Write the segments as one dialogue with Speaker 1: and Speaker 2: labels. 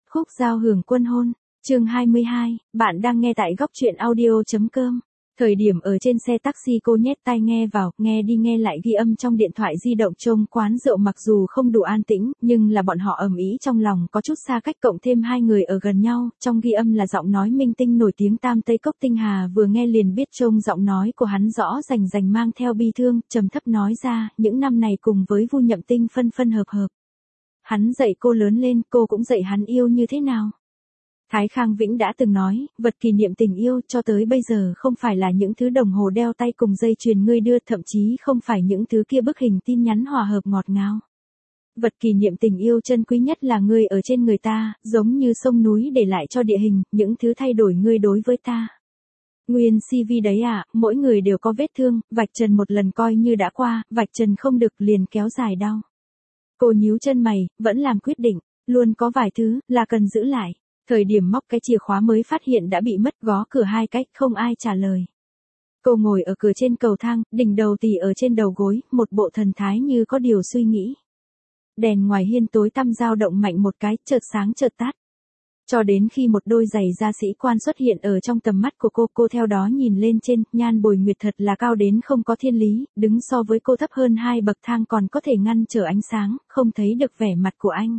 Speaker 1: Khúc giao hưởng quân hôn, chương 22, bạn đang nghe tại góc truyện audio.com. Thời điểm ở trên xe taxi cô nhét tai nghe vào, nghe đi nghe lại ghi âm trong điện thoại di động trông quán rượu mặc dù không đủ an tĩnh, nhưng là bọn họ ầm ĩ trong lòng có chút xa cách cộng thêm hai người ở gần nhau, trong ghi âm là giọng nói minh tinh nổi tiếng Tam Tây Cốc Tinh Hà vừa nghe liền biết trông giọng nói của hắn rõ rành rành mang theo bi thương, trầm thấp nói ra, những năm này cùng với Vu Nhậm Tinh phân phân hợp hợp. Hắn dạy cô lớn lên, cô cũng dạy hắn yêu như thế nào. Thái Khang Vĩnh đã từng nói, vật kỷ niệm tình yêu cho tới bây giờ không phải là những thứ đồng hồ đeo tay cùng dây chuyền ngươi đưa, thậm chí không phải những thứ kia bức hình tin nhắn hòa hợp ngọt ngào. Vật kỷ niệm tình yêu chân quý nhất là ngươi ở trên người ta, giống như sông núi để lại cho địa hình, những thứ thay đổi ngươi đối với ta. Nguyên CV đấy à, mỗi người đều có vết thương, vạch trần một lần coi như đã qua, vạch trần không được liền kéo dài đau. Cô nhíu chân mày, vẫn làm quyết định, luôn có vài thứ là cần giữ lại. Thời điểm móc cái chìa khóa mới phát hiện đã bị mất, gõ cửa hai cách, không ai trả lời. Cô ngồi ở cửa trên cầu thang, đỉnh đầu tì ở trên đầu gối, một bộ thần thái như có điều suy nghĩ. Đèn ngoài hiên tối tăm dao động mạnh một cái, chợt sáng chợt tắt. Cho đến khi một đôi giày da sĩ quan xuất hiện ở trong tầm mắt của cô theo đó nhìn lên trên, Nhan Bồi Nguyệt thật là cao đến không có thiên lý, đứng so với cô thấp hơn 2 bậc thang còn có thể ngăn trở ánh sáng, không thấy được vẻ mặt của anh.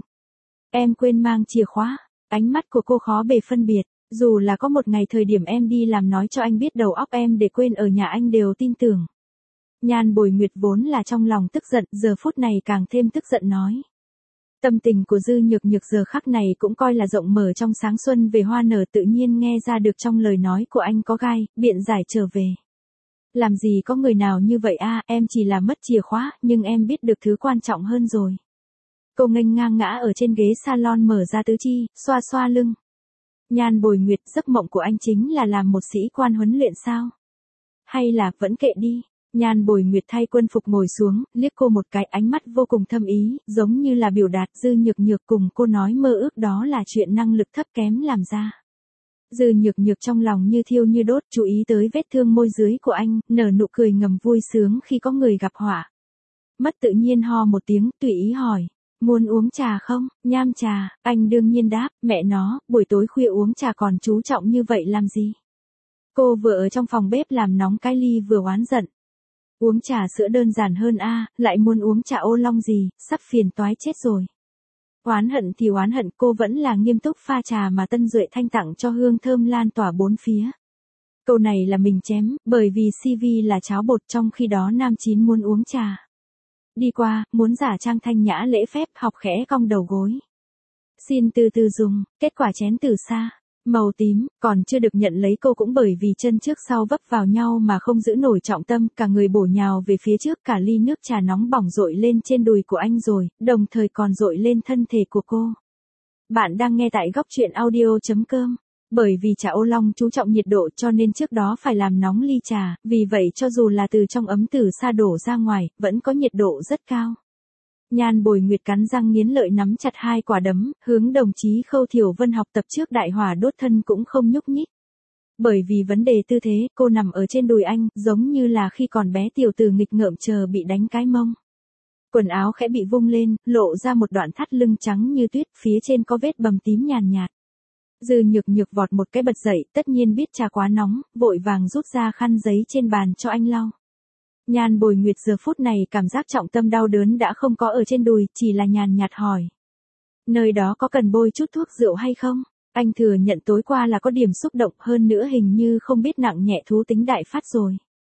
Speaker 1: Em quên mang chìa khóa. Ánh mắt của cô khó bề phân biệt, dù là có một ngày thời điểm em đi làm nói cho anh biết đầu óc em để quên ở nhà anh đều tin tưởng. Nhan Bồi Nguyệt vốn là trong lòng tức giận, giờ phút này càng thêm tức giận nói. Tâm tình của Dư Nhược Nhược giờ khắc này cũng coi là rộng mở trong sáng xuân về hoa nở, tự nhiên nghe ra được trong lời nói của anh có gai, biện giải trở về. Làm gì có người nào như vậy a, em chỉ là mất chìa khóa, nhưng em biết được thứ quan trọng hơn rồi. Cô nghênh ngang ngã ở trên ghế salon mở ra tứ chi, xoa xoa lưng. Nhan Bồi Nguyệt, giấc mộng của anh chính là làm một sĩ quan huấn luyện sao? Hay là vẫn kệ đi? Nhan Bồi Nguyệt thay quân phục ngồi xuống, liếc cô một cái, ánh mắt vô cùng thâm ý, giống như là biểu đạt. Dư Nhược Nhược cùng cô nói mơ ước đó là chuyện năng lực thấp kém làm ra. Dư Nhược Nhược trong lòng như thiêu như đốt, chú ý tới vết thương môi dưới của anh, nở nụ cười ngầm vui sướng khi có người gặp họa. Mất tự nhiên ho một tiếng, tùy ý hỏi. Muốn uống trà không? Nham trà, anh đương nhiên đáp, mẹ nó, buổi tối khuya uống trà còn chú trọng như vậy làm gì? Cô vừa ở trong phòng bếp làm nóng cái ly vừa oán giận. Uống trà sữa đơn giản hơn a, lại muốn uống trà ô long gì, sắp phiền toái chết rồi. Oán hận thì oán hận, cô vẫn là nghiêm túc pha trà mà Tân Duệ Thanh tặng cho hương thơm lan tỏa bốn phía. Câu này là mình chém, bởi vì CV là cháo bột, trong khi đó nam chín muốn uống trà. Đi qua, muốn giả trang thanh nhã lễ phép, học khẽ cong đầu gối. Xin từ từ dùng, kết quả chén từ xa. Màu tím, còn chưa được nhận lấy, cô cũng bởi vì chân trước sau vấp vào nhau mà không giữ nổi trọng tâm, cả người bổ nhào về phía trước, cả ly nước trà nóng bỏng dội lên trên đùi của anh rồi, đồng thời còn dội lên thân thể của cô. Bạn đang nghe tại góc truyện audio.com. Bởi vì trà ô long chú trọng nhiệt độ cho nên trước đó phải làm nóng ly trà, vì vậy cho dù là từ trong ấm từ xa đổ ra ngoài, vẫn có nhiệt độ rất cao. Nhan Bồi Nguyệt cắn răng nghiến lợi nắm chặt 2 quả đấm, hướng đồng chí Khâu Thiểu Vân học tập trước đại hỏa đốt thân cũng không nhúc nhích. Bởi vì vấn đề tư thế, cô nằm ở trên đùi anh, giống như là khi còn bé tiểu tử nghịch ngợm chờ bị đánh cái mông. Quần áo khẽ bị vung lên, lộ ra một đoạn thắt lưng trắng như tuyết, phía trên có vết bầm tím nhàn nhạt. Dư Nhược Nhược vọt một cái bật dậy, tất nhiên biết trà quá nóng, vội vàng rút ra khăn giấy trên bàn cho anh lau. Nhan Bồi Nguyệt giờ phút này cảm giác trọng tâm đau đớn đã không có ở trên đùi, chỉ là nhàn nhạt hỏi. Nơi đó có cần bôi chút thuốc rượu hay không? Anh thừa nhận tối qua là có điểm xúc động, hơn nữa hình như không biết nặng nhẹ thú tính đại phát rồi.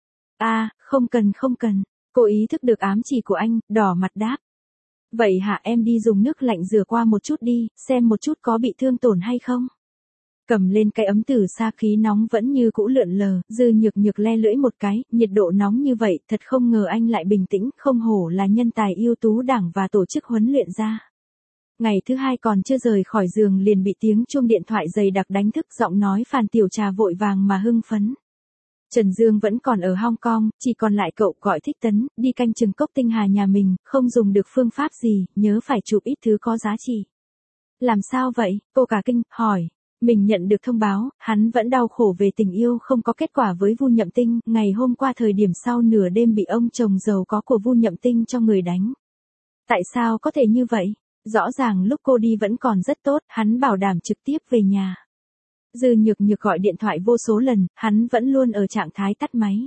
Speaker 1: Không cần. Cô ý thức được ám chỉ của anh, đỏ mặt đáp. Vậy hả, em đi dùng nước lạnh rửa qua một chút đi, xem một chút có bị thương tổn hay không. Cầm lên cái ấm từ xa, khí nóng vẫn như cũ lượn lờ, Dư Nhược Nhược le lưỡi một cái, nhiệt độ nóng như vậy, thật không ngờ anh lại bình tĩnh, không hổ là nhân tài ưu tú Đảng và tổ chức huấn luyện ra. Ngày thứ 2 còn chưa rời khỏi giường liền bị tiếng chuông điện thoại dày đặc đánh thức, giọng nói Phan Tiểu Trà vội vàng mà hưng phấn. Trần Dương vẫn còn ở Hong Kong, chỉ còn lại cậu, gọi Thích Tấn, đi canh chừng Cốc Tinh Hà nhà mình, không dùng được phương pháp gì, nhớ phải chụp ít thứ có giá trị. Làm sao vậy? Cô cả kinh, hỏi. Mình nhận được thông báo, hắn vẫn đau khổ về tình yêu không có kết quả với Vu Nhậm Tinh, ngày hôm qua thời điểm sau nửa đêm bị ông chồng giàu có của Vu Nhậm Tinh cho người đánh. Tại sao có thể như vậy? Rõ ràng lúc cô đi vẫn còn rất tốt, hắn bảo đảm trực tiếp về nhà. Dư Nhược Nhược gọi điện thoại vô số lần, hắn vẫn luôn ở trạng thái tắt máy.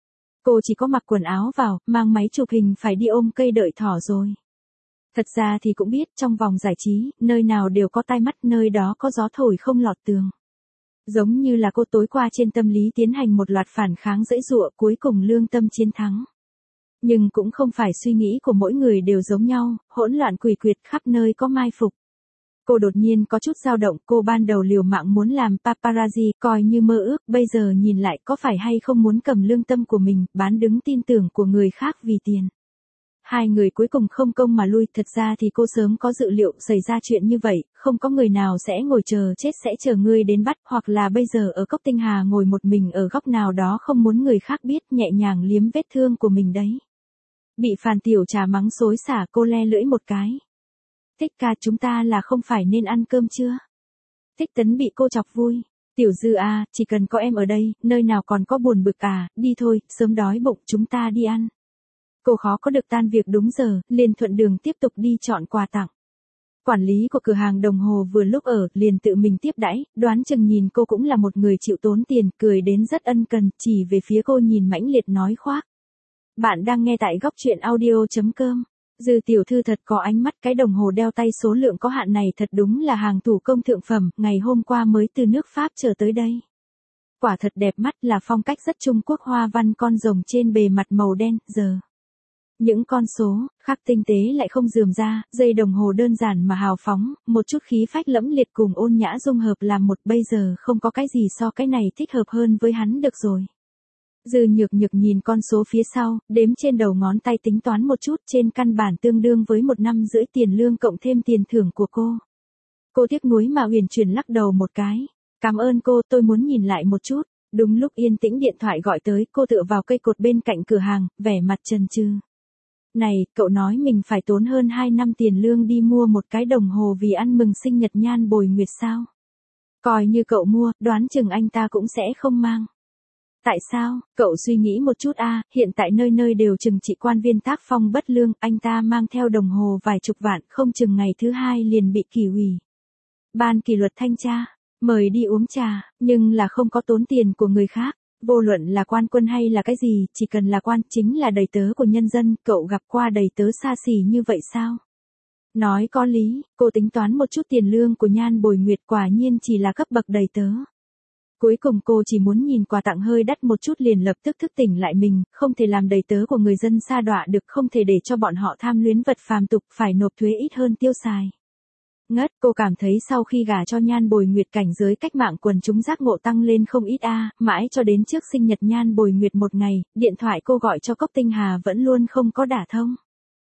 Speaker 1: Cô chỉ có mặc quần áo vào, mang máy chụp hình phải đi ôm cây đợi thỏ rồi. Thật ra thì cũng biết trong vòng giải trí, nơi nào đều có tai mắt, nơi đó có gió thổi không lọt tường. Giống như là cô tối qua trên tâm lý tiến hành một loạt phản kháng giãy giụa, cuối cùng lương tâm chiến thắng. Nhưng cũng không phải suy nghĩ của mỗi người đều giống nhau, hỗn loạn quỷ quyệt khắp nơi có mai phục. Cô đột nhiên có chút dao động, cô ban đầu liều mạng muốn làm paparazzi, coi như mơ ước, bây giờ nhìn lại có phải hay không muốn cầm lương tâm của mình, bán đứng tin tưởng của người khác vì tiền. Hai người cuối cùng không công mà lui, thật ra thì cô sớm có dự liệu xảy ra chuyện như vậy, không có người nào sẽ ngồi chờ chết sẽ chờ ngươi đến bắt, hoặc là bây giờ ở Cốc Tinh Hà ngồi một mình ở góc nào đó không muốn người khác biết, nhẹ nhàng liếm vết thương của mình đấy. Bị Phàn Tiểu Trà mắng xối xả, cô le lưỡi một cái. Thích ca, chúng ta là không phải nên ăn cơm chưa? Thích Tấn bị cô chọc vui. Tiểu Dư à, chỉ cần có em ở đây, nơi nào còn có buồn bực à, đi thôi, sớm đói bụng, chúng ta đi ăn. Cô khó có được tan việc đúng giờ, liền thuận đường tiếp tục đi chọn quà tặng. Quản lý của cửa hàng đồng hồ vừa lúc ở, liền tự mình tiếp đãi, đoán chừng nhìn cô cũng là một người chịu tốn tiền, cười đến rất ân cần, chỉ về phía cô nhìn mãnh liệt nói khoác. Bạn đang nghe tại góc truyện audio.com. Dư tiểu thư thật có ánh mắt, cái đồng hồ đeo tay số lượng có hạn này thật đúng là hàng thủ công thượng phẩm, ngày hôm qua mới từ nước Pháp trở tới đây. Quả thật đẹp mắt, là phong cách rất Trung Quốc, hoa văn con rồng trên bề mặt màu đen, giờ. Những con số, khắc tinh tế lại không rườm ra, dây đồng hồ đơn giản mà hào phóng, một chút khí phách lẫm liệt cùng ôn nhã dung hợp làm một, bây giờ không có cái gì so cái này thích hợp hơn với hắn được rồi. Dư Nhược Nhược nhìn con số phía sau, đếm trên đầu ngón tay tính toán một chút, trên căn bản tương đương với 1 năm rưỡi tiền lương cộng thêm tiền thưởng của cô. Cô tiếc nuối mà huyền chuyển lắc đầu một cái. Cảm ơn cô, tôi muốn nhìn lại một chút. Đúng lúc yên tĩnh điện thoại gọi tới, cô tựa vào cây cột bên cạnh cửa hàng, vẻ mặt chần chừ. Này, cậu nói mình phải tốn hơn 2 năm tiền lương đi mua một cái đồng hồ vì ăn mừng sinh nhật Nhan Bồi Nguyệt sao? Coi như cậu mua, đoán chừng anh ta cũng sẽ không mang. Tại sao, cậu suy nghĩ một chút a, hiện tại nơi nơi đều trừng trị quan viên tác phong bất lương, anh ta mang theo đồng hồ vài chục vạn, không chừng ngày thứ hai liền bị kỷ ủy. Ban kỷ luật thanh tra, mời đi uống trà, nhưng là không có tốn tiền của người khác, vô luận là quan quân hay là cái gì, chỉ cần là quan, chính là đầy tớ của nhân dân, cậu gặp qua đầy tớ xa xỉ như vậy sao? Nói có lý, cô tính toán một chút tiền lương của Nhan Bồi Nguyệt, quả nhiên chỉ là cấp bậc đầy tớ. Cuối cùng cô chỉ muốn nhìn quà tặng hơi đắt một chút liền lập tức thức tỉnh lại mình, không thể làm đầy tớ của người dân sa đọa được, không thể để cho bọn họ tham luyến vật phàm tục, phải nộp thuế ít hơn tiêu xài. Ngất, cô cảm thấy sau khi gả cho Nhan Bồi Nguyệt cảnh giới cách mạng quần chúng giác ngộ tăng lên không ít mãi cho đến trước sinh nhật Nhan Bồi Nguyệt một ngày, điện thoại cô gọi cho Cốc Tinh Hà vẫn luôn không có đả thông.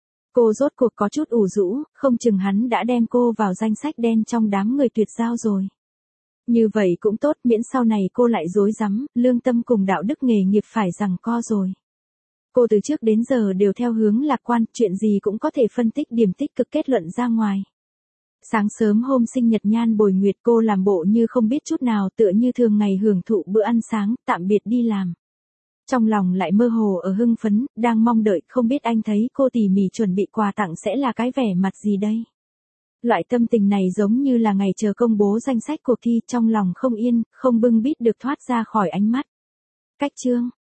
Speaker 1: Cô rốt cuộc có chút ủ rũ, không chừng hắn đã đem cô vào danh sách đen trong đám người tuyệt giao rồi. Như vậy cũng tốt, miễn sau này cô lại rối rắm, lương tâm cùng đạo đức nghề nghiệp phải giằng co rồi. Cô từ trước đến giờ đều theo hướng lạc quan, chuyện gì cũng có thể phân tích điểm tích cực kết luận ra ngoài. Sáng sớm hôm sinh nhật Nhan Bồi Nguyệt, cô làm bộ như không biết chút nào, tựa như thường ngày hưởng thụ bữa ăn sáng, tạm biệt đi làm. Trong lòng lại mơ hồ ở hưng phấn, đang mong đợi, không biết anh thấy cô tỉ mỉ chuẩn bị quà tặng sẽ là cái vẻ mặt gì đây. Loại tâm tình này giống như là ngày chờ công bố danh sách cuộc thi, trong lòng không yên, không bưng bít được thoát ra khỏi ánh mắt. Cách chương